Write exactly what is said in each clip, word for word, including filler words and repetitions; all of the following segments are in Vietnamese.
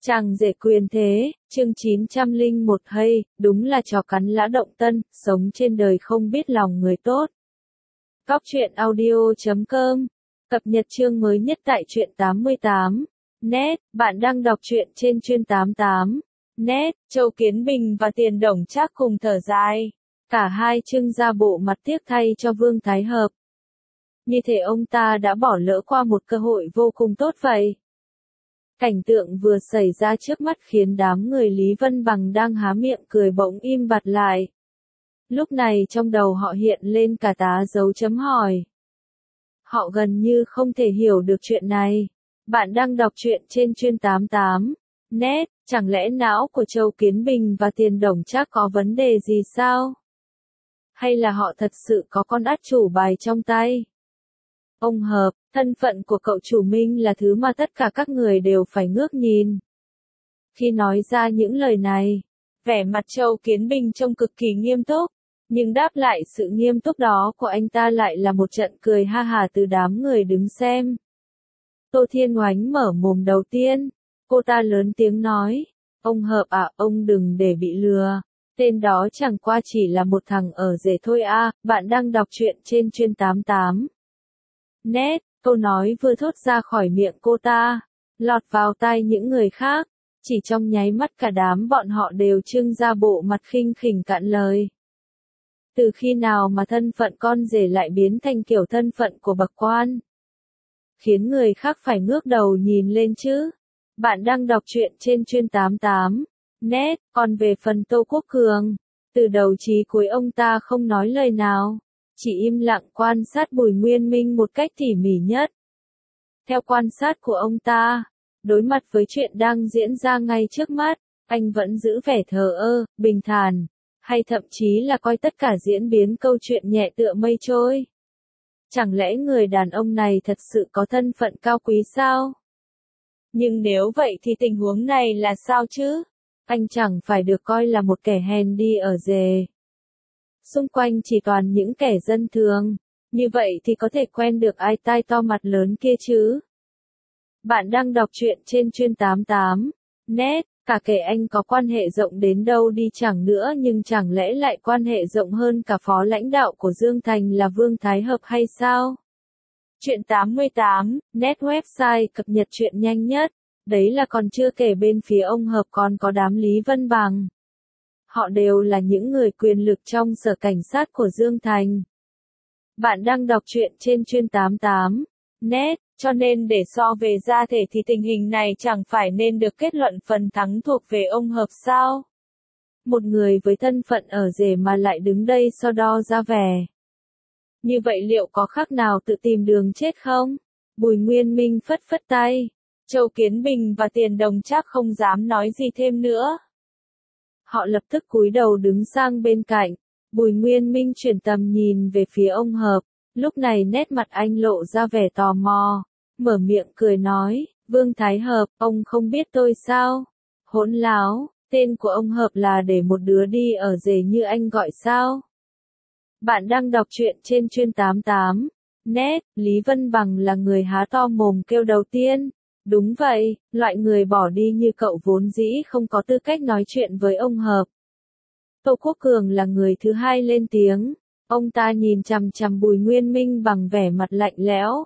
Chàng rể quyền thế, chương chín trăm lẻ một hay, đúng là chó cắn lã động tân, sống trên đời không biết lòng người tốt. Cóc truyện audio chấm com, cập nhật chương mới nhất tại truyện tám mươi tám. Net, bạn đang đọc truyện trên chuyên tám mươi tám. Net, Châu Kiến Bình và Tiền Đổng Trác cùng thở dài. Cả hai trưng ra bộ mặt tiếc thay cho Vương Thái Hợp. Như thể ông ta đã bỏ lỡ qua một cơ hội vô cùng tốt vậy. Cảnh tượng vừa xảy ra trước mắt khiến đám người Lý Vân Bằng đang há miệng cười bỗng im bặt lại. Lúc này trong đầu họ hiện lên cả tá dấu chấm hỏi. Họ gần như không thể hiểu được chuyện này. Bạn đang đọc truyện trên chuyên tám mươi tám. Net, chẳng lẽ não của Châu Kiến Bình và Tiền Đổng Trác có vấn đề gì sao? Hay là họ thật sự có con át chủ bài trong tay? Ông Hợp, thân phận của cậu chủ Minh là thứ mà tất cả các người đều phải ngước nhìn. Khi nói ra những lời này, vẻ mặt Châu Kiến Bình trông cực kỳ nghiêm túc, nhưng đáp lại sự nghiêm túc đó của anh ta lại là một trận cười ha hả từ đám người đứng xem. Tô Thiên Oánh mở mồm đầu tiên, cô ta lớn tiếng nói, ông Hợp à, ông đừng để bị lừa. Tên đó chẳng qua chỉ là một thằng ở rể thôi à, bạn đang đọc truyện trên chuyên tám mươi tám. Net, câu nói vừa thốt ra khỏi miệng cô ta, lọt vào tai những người khác, chỉ trong nháy mắt cả đám bọn họ đều trưng ra bộ mặt khinh khỉnh cạn lời. Từ khi nào mà thân phận con rể lại biến thành kiểu thân phận của bậc quan? Khiến người khác phải ngước đầu nhìn lên chứ. Bạn đang đọc truyện trên chuyên tám mươi tám. Net, còn về phần Tô Quốc Cường, từ đầu chí cuối ông ta không nói lời nào, chỉ im lặng quan sát Bùi Nguyên Minh một cách tỉ mỉ nhất. Theo quan sát của ông ta, đối mặt với chuyện đang diễn ra ngay trước mắt, anh vẫn giữ vẻ thờ ơ, bình thản, hay thậm chí là coi tất cả diễn biến câu chuyện nhẹ tựa mây trôi. Chẳng lẽ người đàn ông này thật sự có thân phận cao quý sao? Nhưng nếu vậy thì tình huống này là sao chứ? Anh chẳng phải được coi là một kẻ hèn đi ở rể. Xung quanh chỉ toàn những kẻ dân thường, như vậy thì có thể quen được ai tai to mặt lớn kia chứ? Bạn đang đọc truyện trên chuyên tám mươi tám. Net, cả kể anh có quan hệ rộng đến đâu đi chẳng nữa nhưng chẳng lẽ lại quan hệ rộng hơn cả phó lãnh đạo của Dương Thành là Vương Thái Hợp hay sao? Truyện tám mươi tám, Net website cập nhật truyện nhanh nhất. Đấy là còn chưa kể bên phía ông Hợp còn có đám Lý Vân Bằng. Họ đều là những người quyền lực trong sở cảnh sát của Dương Thành. Bạn đang đọc truyện trên chuyên tám mươi tám. Net, cho nên để so về gia thể thì tình hình này chẳng phải nên được kết luận phần thắng thuộc về ông Hợp sao? Một người với thân phận ở rể mà lại đứng đây so đo ra vẻ. Như vậy liệu có khác nào tự tìm đường chết không? Bùi Nguyên Minh phất phất tay. Châu Kiến Bình và Tiền Đổng Trác không dám nói gì thêm nữa. Họ lập tức cúi đầu đứng sang bên cạnh. Bùi Nguyên Minh chuyển tầm nhìn về phía ông Hợp. Lúc này nét mặt anh lộ ra vẻ tò mò. Mở miệng cười nói, Vương Thái Hợp, ông không biết tôi sao? Hỗn láo, tên của ông Hợp là để một đứa đi ở rể như anh gọi sao? Bạn đang đọc truyện trên chuyên tám mươi tám. Net, Lý Vân Bằng là người há to mồm kêu đầu tiên. Đúng vậy, loại người bỏ đi như cậu vốn dĩ không có tư cách nói chuyện với ông Hợp. Tô Quốc Cường là người thứ hai lên tiếng. Ông ta nhìn chằm chằm Bùi Nguyên Minh bằng vẻ mặt lạnh lẽo.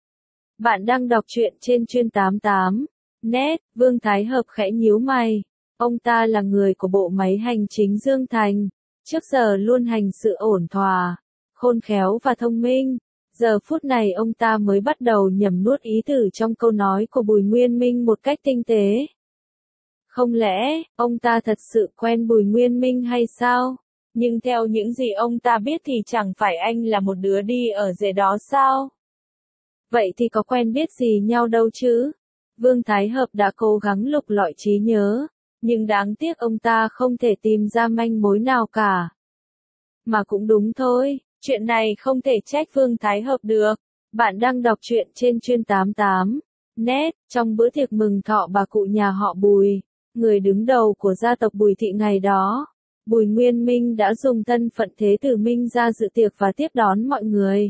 Bạn đang đọc truyện trên chuyên tám mươi tám. Net, Vương Thái Hợp khẽ nhíu mày. Ông ta là người của bộ máy hành chính Dương Thành. Trước giờ luôn hành sự ổn thỏa, khôn khéo và thông minh. Giờ phút này ông ta mới bắt đầu nhẩm nuốt ý từ trong câu nói của Bùi Nguyên Minh một cách tinh tế. Không lẽ, ông ta thật sự quen Bùi Nguyên Minh hay sao? Nhưng theo những gì ông ta biết thì chẳng phải anh là một đứa đi ở rể đó sao? Vậy thì có quen biết gì nhau đâu chứ? Vương Thái Hợp đã cố gắng lục lọi trí nhớ, nhưng đáng tiếc ông ta không thể tìm ra manh mối nào cả. Mà cũng đúng thôi. Chuyện này không thể trách Vương Thái Hợp được. Bạn đang đọc truyện trên chuyên tám mươi tám. Net, trong bữa tiệc mừng thọ bà cụ nhà họ Bùi, người đứng đầu của gia tộc Bùi Thị ngày đó, Bùi Nguyên Minh đã dùng thân phận thế tử Minh ra dự tiệc và tiếp đón mọi người.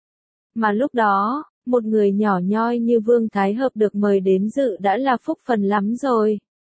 Mà lúc đó, một người nhỏ nhoi như Vương Thái Hợp được mời đến dự đã là phúc phần lắm rồi.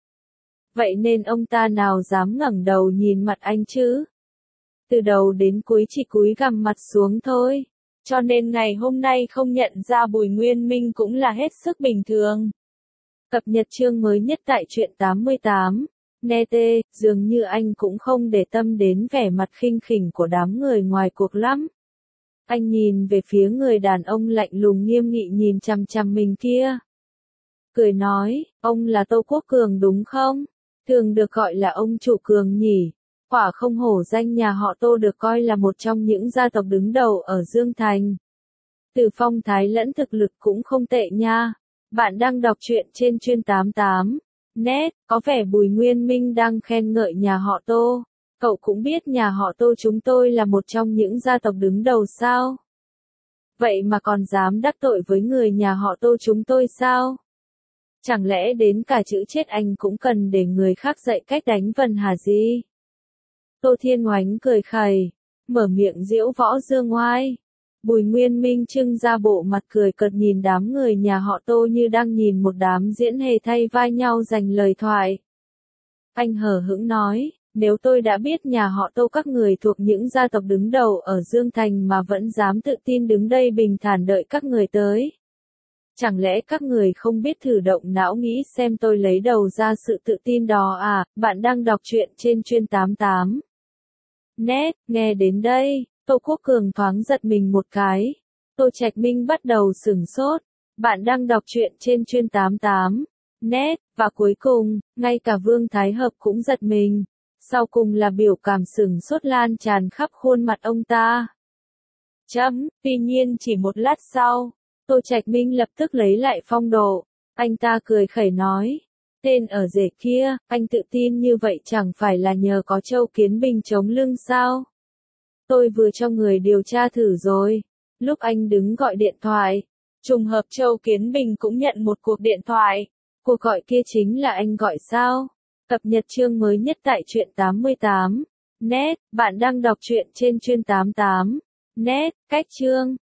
Vậy nên ông ta nào dám ngẩng đầu nhìn mặt anh chứ? Từ đầu đến cuối chỉ cúi gằm mặt xuống thôi. Cho nên ngày hôm nay không nhận ra Bùi Nguyên Minh cũng là hết sức bình thường. Cập nhật chương mới nhất tại truyện tám mươi tám. Nê tê, dường như anh cũng không để tâm đến vẻ mặt khinh khỉnh của đám người ngoài cuộc lắm. Anh nhìn về phía người đàn ông lạnh lùng nghiêm nghị nhìn chằm chằm mình kia. Cười nói, ông là Tô Quốc Cường đúng không? Thường được gọi là ông chủ Cường nhỉ. Quả không hổ danh nhà họ Tô được coi là một trong những gia tộc đứng đầu ở Dương Thành. Từ phong thái lẫn thực lực cũng không tệ nha. Bạn đang đọc truyện trên chuyên tám mươi tám. Net, có vẻ Bùi Nguyên Minh đang khen ngợi nhà họ Tô. Cậu cũng biết nhà họ Tô chúng tôi là một trong những gia tộc đứng đầu sao? Vậy mà còn dám đắc tội với người nhà họ Tô chúng tôi sao? Chẳng lẽ đến cả chữ chết anh cũng cần để người khác dạy cách đánh vần hả gì? Tô Thiên Oánh cười khẩy, mở miệng giễu võ dương oai. Bùi Nguyên Minh trưng ra bộ mặt cười cợt nhìn đám người nhà họ Tô như đang nhìn một đám diễn hề thay vai nhau giành lời thoại. Anh hờ hững nói, nếu tôi đã biết nhà họ Tô các người thuộc những gia tộc đứng đầu ở Dương Thành mà vẫn dám tự tin đứng đây bình thản đợi các người tới. Chẳng lẽ các người không biết thử động não nghĩ xem tôi lấy đầu ra sự tự tin đó à? Bạn đang đọc truyện trên chuyên tám mươi tám. Net, nghe đến đây, Tô Quốc Cường thoáng giật mình một cái. Tô Trạch Minh bắt đầu sửng sốt. Bạn đang đọc truyện trên chuyên tám mươi tám. Net, và cuối cùng, ngay cả Vương Thái Hợp cũng giật mình. Sau cùng là biểu cảm sửng sốt lan tràn khắp khuôn mặt ông ta. Chấm, tuy nhiên chỉ một lát sau, Tô Trạch Minh lập tức lấy lại phong độ. Anh ta cười khẩy nói. Tên ở rể kia, anh tự tin như vậy chẳng phải là nhờ có Châu Kiến Bình chống lưng sao? Tôi vừa cho người điều tra thử rồi. Lúc anh đứng gọi điện thoại, trùng hợp Châu Kiến Bình cũng nhận một cuộc điện thoại. Cuộc gọi kia chính là anh gọi sao? Cập nhật chương mới nhất tại truyện tám mươi tám. Net, bạn đang đọc truyện trên chuyên tám mươi tám. Net, cách chương.